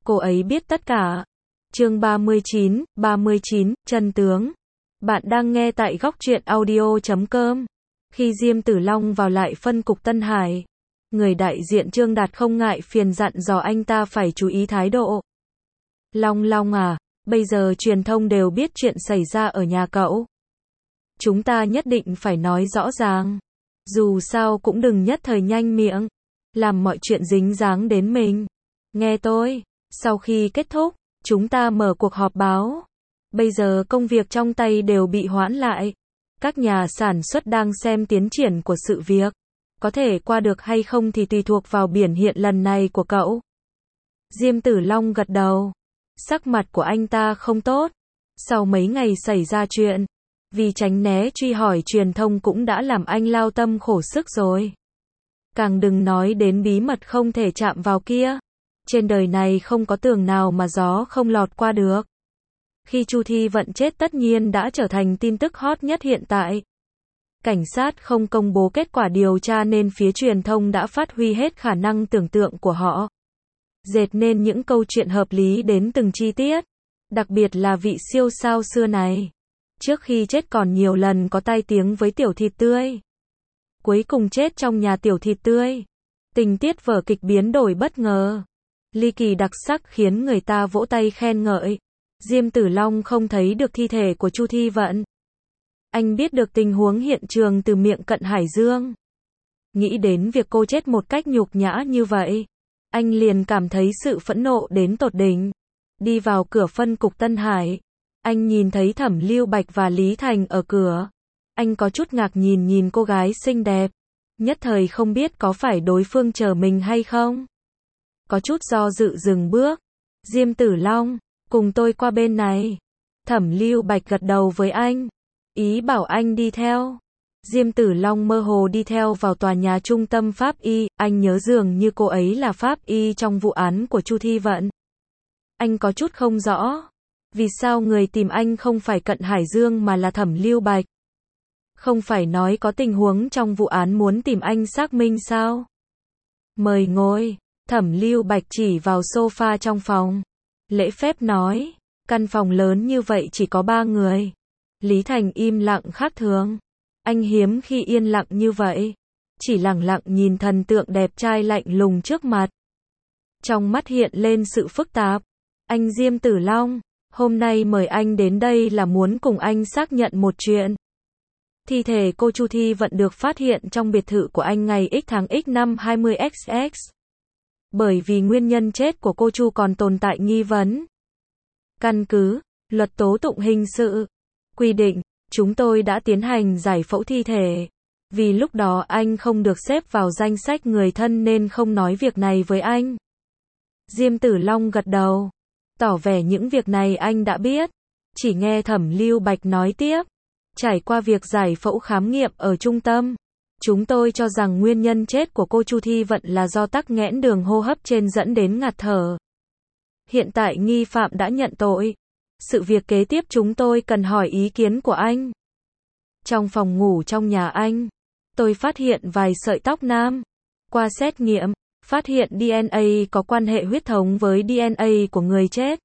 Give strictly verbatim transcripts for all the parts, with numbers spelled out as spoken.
cô ấy biết tất cả. Chương ba mươi chín, ba mươi chín, chân tướng. Bạn đang nghe tại góc truyện audio chấm com. Khi Diêm Tử Long vào lại phân cục Tân Hải, người đại diện Trương Đạt không ngại phiền dặn dò anh ta phải chú ý thái độ. Long Long à, bây giờ truyền thông đều biết chuyện xảy ra ở nhà cậu. Chúng ta nhất định phải nói rõ ràng. Dù sao cũng đừng nhất thời nhanh miệng, làm mọi chuyện dính dáng đến mình. Nghe tôi, sau khi kết thúc, chúng ta mở cuộc họp báo. Bây giờ công việc trong tay đều bị hoãn lại. Các nhà sản xuất đang xem tiến triển của sự việc. Có thể qua được hay không thì tùy thuộc vào biểu hiện lần này của cậu. Diêm Tử Long gật đầu. Sắc mặt của anh ta không tốt. Sau mấy ngày xảy ra chuyện, vì tránh né truy hỏi truyền thông cũng đã làm anh lao tâm khổ sức rồi. Càng đừng nói đến bí mật không thể chạm vào kia. Trên đời này không có tường nào mà gió không lọt qua được. Khi Chu Thi Vận chết tất nhiên đã trở thành tin tức hot nhất hiện tại. Cảnh sát không công bố kết quả điều tra nên phía truyền thông đã phát huy hết khả năng tưởng tượng của họ. Dệt nên những câu chuyện hợp lý đến từng chi tiết. Đặc biệt là vị siêu sao xưa này. Trước khi chết còn nhiều lần có tai tiếng với tiểu thịt tươi. Cuối cùng chết trong nhà tiểu thịt tươi. Tình tiết vở kịch biến đổi bất ngờ. Ly kỳ đặc sắc khiến người ta vỗ tay khen ngợi. Diêm Tử Long không thấy được thi thể của Chu Thi Vận. Anh biết được tình huống hiện trường từ miệng Cận Hải Dương. Nghĩ đến việc cô chết một cách nhục nhã như vậy, anh liền cảm thấy sự phẫn nộ đến tột đỉnh. Đi vào cửa phân cục Tân Hải, anh nhìn thấy Thẩm Lưu Bạch và Lý Thành ở cửa. Anh có chút ngạc nhìn nhìn cô gái xinh đẹp. Nhất thời không biết có phải đối phương chờ mình hay không. Có chút do dự dừng bước. Diêm Tử Long, cùng tôi qua bên này. Thẩm Lưu Bạch gật đầu với anh. Ý bảo anh đi theo. Diêm Tử Long mơ hồ đi theo vào tòa nhà trung tâm pháp y. Anh nhớ dường như cô ấy là pháp y trong vụ án của Chu Thi Vận. Anh có chút không rõ. Vì sao người tìm anh không phải Cận Hải Dương mà là Thẩm Lưu Bạch? Không phải nói có tình huống trong vụ án muốn tìm anh xác minh sao? Mời ngồi. Thẩm Lưu Bạch chỉ vào sofa trong phòng. Lễ phép nói. Căn phòng lớn như vậy chỉ có ba người. Lý Thành im lặng khác thường. Anh hiếm khi yên lặng như vậy. Chỉ lặng lặng nhìn thần tượng đẹp trai lạnh lùng trước mặt. Trong mắt hiện lên sự phức tạp. Anh Diêm Tử Long, hôm nay mời anh đến đây là muốn cùng anh xác nhận một chuyện. Thi thể cô Chu Thi Vận được phát hiện trong biệt thự của anh ngày X tháng X năm hai mươi X X. Bởi vì nguyên nhân chết của cô Chu còn tồn tại nghi vấn. Căn cứ luật tố tụng hình sự quy định, chúng tôi đã tiến hành giải phẫu thi thể. Vì lúc đó anh không được xếp vào danh sách người thân nên không nói việc này với anh. Diêm Tử Long gật đầu, tỏ vẻ những việc này anh đã biết. Chỉ nghe Thẩm Lưu Bạch nói tiếp. Trải qua việc giải phẫu khám nghiệm ở trung tâm, chúng tôi cho rằng nguyên nhân chết của cô Chu Thi Vận là do tắc nghẽn đường hô hấp trên dẫn đến ngạt thở. Hiện tại nghi phạm đã nhận tội. Sự việc kế tiếp chúng tôi cần hỏi ý kiến của anh. Trong phòng ngủ trong nhà anh, tôi phát hiện vài sợi tóc nam. Qua xét nghiệm, phát hiện đê en a có quan hệ huyết thống với đê en a của người chết.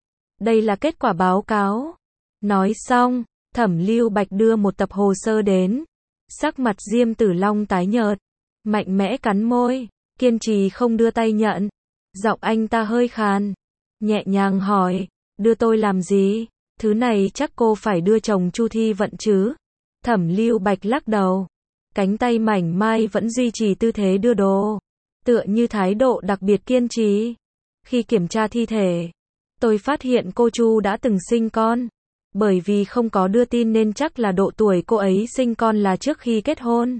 Đây là kết quả báo cáo. Nói xong, Thẩm Lưu Bạch đưa một tập hồ sơ đến. Sắc mặt Diêm Tử Long tái nhợt, mạnh mẽ cắn môi, kiên trì không đưa tay nhận. Giọng anh ta hơi khàn, nhẹ nhàng hỏi, đưa tôi làm gì? Thứ này chắc cô phải đưa chồng Chu Thi Vận chứ? Thẩm Lưu Bạch lắc đầu, cánh tay mảnh mai vẫn duy trì tư thế đưa đồ, tựa như thái độ đặc biệt kiên trì. Khi kiểm tra thi thể, tôi phát hiện cô Chu đã từng sinh con. Bởi vì không có đưa tin nên chắc là độ tuổi cô ấy sinh con là trước khi kết hôn.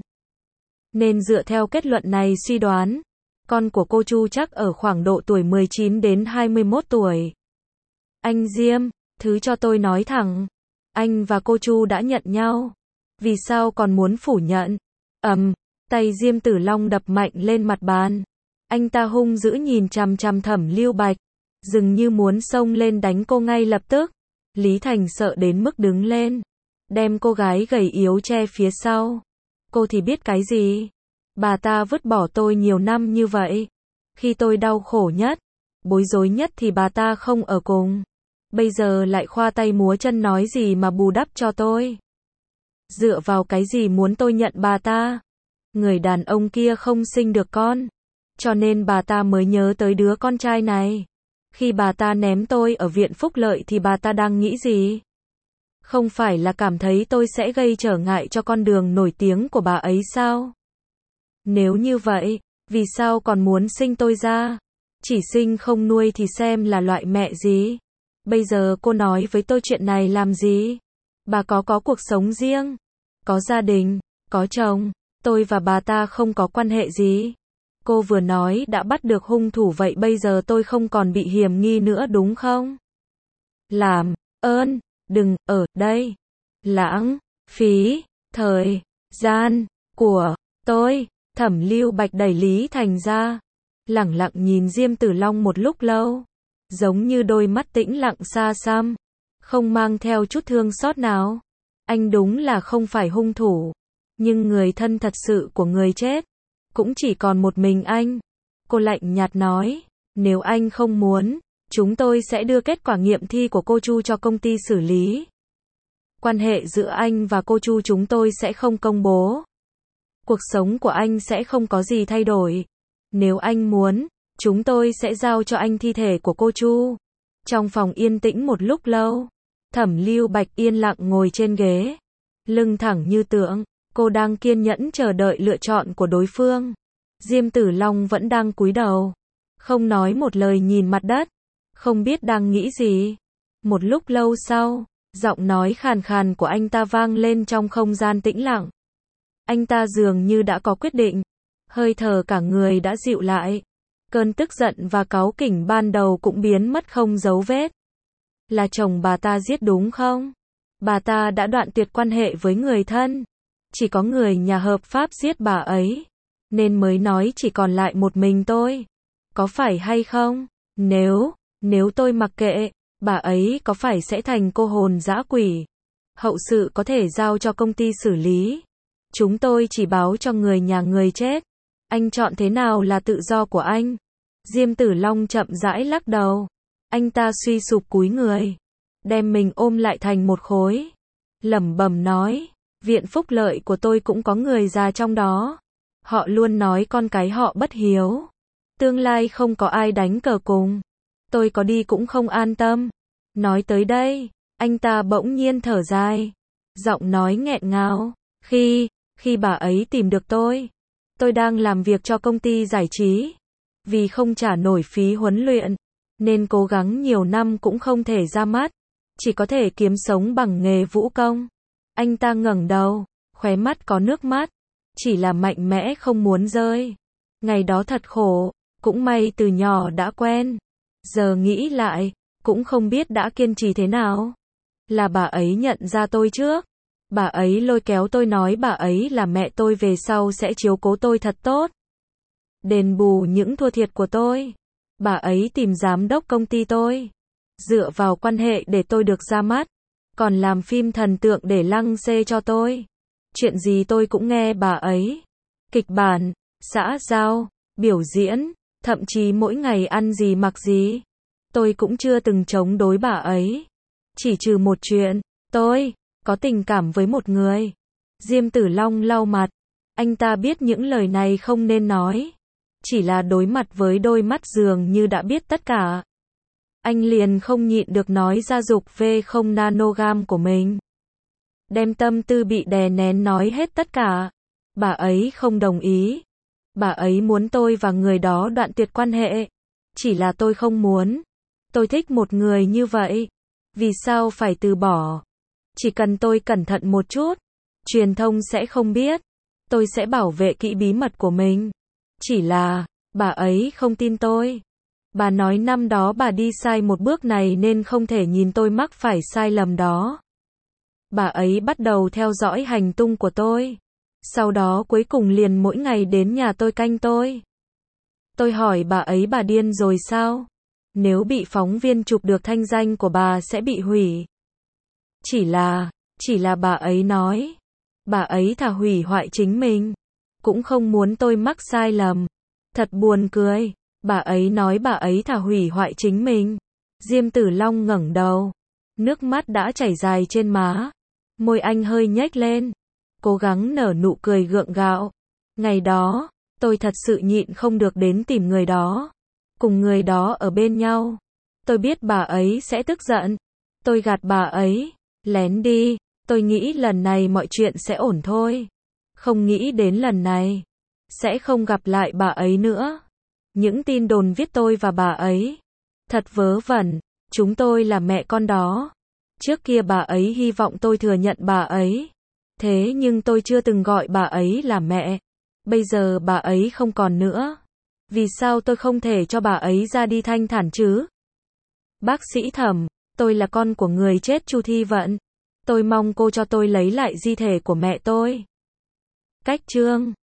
Nên dựa theo kết luận này suy đoán, con của cô Chu chắc ở khoảng độ tuổi mười chín đến hai mươi mốt tuổi. Anh Diêm, thứ cho tôi nói thẳng, anh và cô Chu đã nhận nhau. Vì sao còn muốn phủ nhận? Ầm, tay Diêm Tử Long đập mạnh lên mặt bàn. Anh ta hung dữ nhìn chằm chằm Thẩm Lưu Bạch, dường như muốn xông lên đánh cô ngay lập tức. Lý Thành sợ đến mức đứng lên, đem cô gái gầy yếu che phía sau. Cô thì biết cái gì? Bà ta vứt bỏ tôi nhiều năm như vậy. Khi tôi đau khổ nhất, Bối rối nhất thì bà ta không ở cùng. Bây giờ lại khoa tay múa chân nói gì mà bù đắp cho tôi. Dựa vào cái gì muốn tôi nhận bà ta? Người đàn ông kia không sinh được con. Cho nên bà ta mới nhớ tới đứa con trai này. Khi bà ta ném tôi ở viện phúc lợi thì bà ta đang nghĩ gì? Không phải là cảm thấy tôi sẽ gây trở ngại cho con đường nổi tiếng của bà ấy sao? Nếu như vậy, vì sao còn muốn sinh tôi ra? Chỉ sinh không nuôi thì xem là loại mẹ gì? Bây giờ cô nói với tôi chuyện này làm gì? Bà có có cuộc sống riêng, có gia đình, có chồng, tôi và bà ta không có quan hệ gì. Cô vừa nói đã bắt được hung thủ vậy bây giờ tôi không còn bị hiểm nghi nữa đúng không? Làm ơn, đừng ở đây lãng phí thời gian của tôi. Thẩm Lưu Bạch đẩy Lý Thành ra, lẳng lặng nhìn Diêm Tử Long một lúc lâu, giống như đôi mắt tĩnh lặng xa xăm, không mang theo chút thương xót nào. Anh đúng là không phải hung thủ, nhưng người thân thật sự của người chết cũng chỉ còn một mình anh. Cô lạnh nhạt nói, nếu anh không muốn, chúng tôi sẽ đưa kết quả nghiệm thi của cô Chu cho công ty xử lý. Quan hệ giữa anh và cô Chu chúng tôi sẽ không công bố. Cuộc sống của anh sẽ không có gì thay đổi. Nếu anh muốn, chúng tôi sẽ giao cho anh thi thể của cô Chu. Trong phòng yên tĩnh một lúc lâu, Thẩm Lưu Bạch yên lặng ngồi trên ghế, lưng thẳng như tượng. Cô đang kiên nhẫn chờ đợi lựa chọn của đối phương. Diêm Tử Long vẫn đang cúi đầu, không nói một lời nhìn mặt đất, không biết đang nghĩ gì. Một lúc lâu sau, giọng nói khàn khàn của anh ta vang lên trong không gian tĩnh lặng. Anh ta dường như đã có quyết định, hơi thở cả người đã dịu lại. Cơn tức giận và cáu kỉnh ban đầu cũng biến mất không dấu vết. Là chồng bà ta giết đúng không? Bà ta đã đoạn tuyệt quan hệ với người thân. Chỉ có người nhà hợp pháp giết bà ấy, nên mới nói chỉ còn lại một mình tôi. Có phải hay không? Nếu, nếu tôi mặc kệ, bà ấy có phải sẽ thành cô hồn dã quỷ? Hậu sự có thể giao cho công ty xử lý. Chúng tôi chỉ báo cho người nhà người chết. Anh chọn thế nào là tự do của anh. Diêm Tử Long chậm rãi lắc đầu. Anh ta suy sụp cúi người, đem mình ôm lại thành một khối, lẩm bẩm nói, viện phúc lợi của tôi cũng có người già trong đó. Họ luôn nói con cái họ bất hiếu, tương lai không có ai đánh cờ cùng. Tôi có đi cũng không an tâm. Nói tới đây, anh ta bỗng nhiên thở dài, giọng nói nghẹn ngào. Khi, khi bà ấy tìm được tôi, tôi đang làm việc cho công ty giải trí. Vì không trả nổi phí huấn luyện, nên cố gắng nhiều năm cũng không thể ra mắt. Chỉ có thể kiếm sống bằng nghề vũ công. Anh ta ngẩng đầu, khóe mắt có nước mắt. Chỉ là mạnh mẽ không muốn rơi. Ngày đó thật khổ, cũng may từ nhỏ đã quen. Giờ nghĩ lại, cũng không biết đã kiên trì thế nào. Là bà ấy nhận ra tôi trước. Bà ấy lôi kéo tôi nói bà ấy là mẹ tôi về sau sẽ chiếu cố tôi thật tốt. Đền bù những thua thiệt của tôi. Bà ấy tìm giám đốc công ty tôi. Dựa vào quan hệ để tôi được ra mắt. Còn làm phim thần tượng để lăng xê cho tôi. Chuyện gì tôi cũng nghe bà ấy. Kịch bản, xã giao, biểu diễn, thậm chí mỗi ngày ăn gì mặc gì. Tôi cũng chưa từng chống đối bà ấy. Chỉ trừ một chuyện, tôi có tình cảm với một người. Diêm Tử Long lau mặt. Anh ta biết những lời này không nên nói. Chỉ là đối mặt với đôi mắt dường như đã biết tất cả. Anh liền không nhịn được nói ra dục về không nanogam của mình. Đem tâm tư bị đè nén nói hết tất cả. Bà ấy không đồng ý. Bà ấy muốn tôi và người đó đoạn tuyệt quan hệ. Chỉ là tôi không muốn. Tôi thích một người như vậy. Vì sao phải từ bỏ? Chỉ cần tôi cẩn thận một chút, truyền thông sẽ không biết. Tôi sẽ bảo vệ kỹ bí mật của mình. Chỉ là, bà ấy không tin tôi. Bà nói năm đó bà đi sai một bước này nên không thể nhìn tôi mắc phải sai lầm đó. Bà ấy bắt đầu theo dõi hành tung của tôi. Sau đó cuối cùng liền mỗi ngày đến nhà tôi canh tôi. Tôi hỏi bà ấy bà điên rồi sao? Nếu bị phóng viên chụp được thanh danh của bà sẽ bị hủy. Chỉ là, chỉ là bà ấy nói. Bà ấy thà hủy hoại chính mình. Cũng không muốn tôi mắc sai lầm. Thật buồn cười. Bà ấy nói bà ấy thà hủy hoại chính mình. Diêm Tử Long ngẩng đầu. Nước mắt đã chảy dài trên má. Môi anh hơi nhếch lên. Cố gắng nở nụ cười gượng gạo. Ngày đó, tôi thật sự nhịn không được đến tìm người đó. Cùng người đó ở bên nhau. Tôi biết bà ấy sẽ tức giận. Tôi gạt bà ấy. Lén đi. Tôi nghĩ lần này mọi chuyện sẽ ổn thôi. Không nghĩ đến lần này. Sẽ không gặp lại bà ấy nữa. Những tin đồn viết tôi và bà ấy. Thật vớ vẩn. Chúng tôi là mẹ con đó. Trước kia bà ấy hy vọng tôi thừa nhận bà ấy. Thế nhưng tôi chưa từng gọi bà ấy là mẹ. Bây giờ bà ấy không còn nữa. Vì sao tôi không thể cho bà ấy ra đi thanh thản chứ? Bác sĩ Thẩm, tôi là con của người chết Chu Thi Vận. Tôi mong cô cho tôi lấy lại di thể của mẹ tôi. Cách chương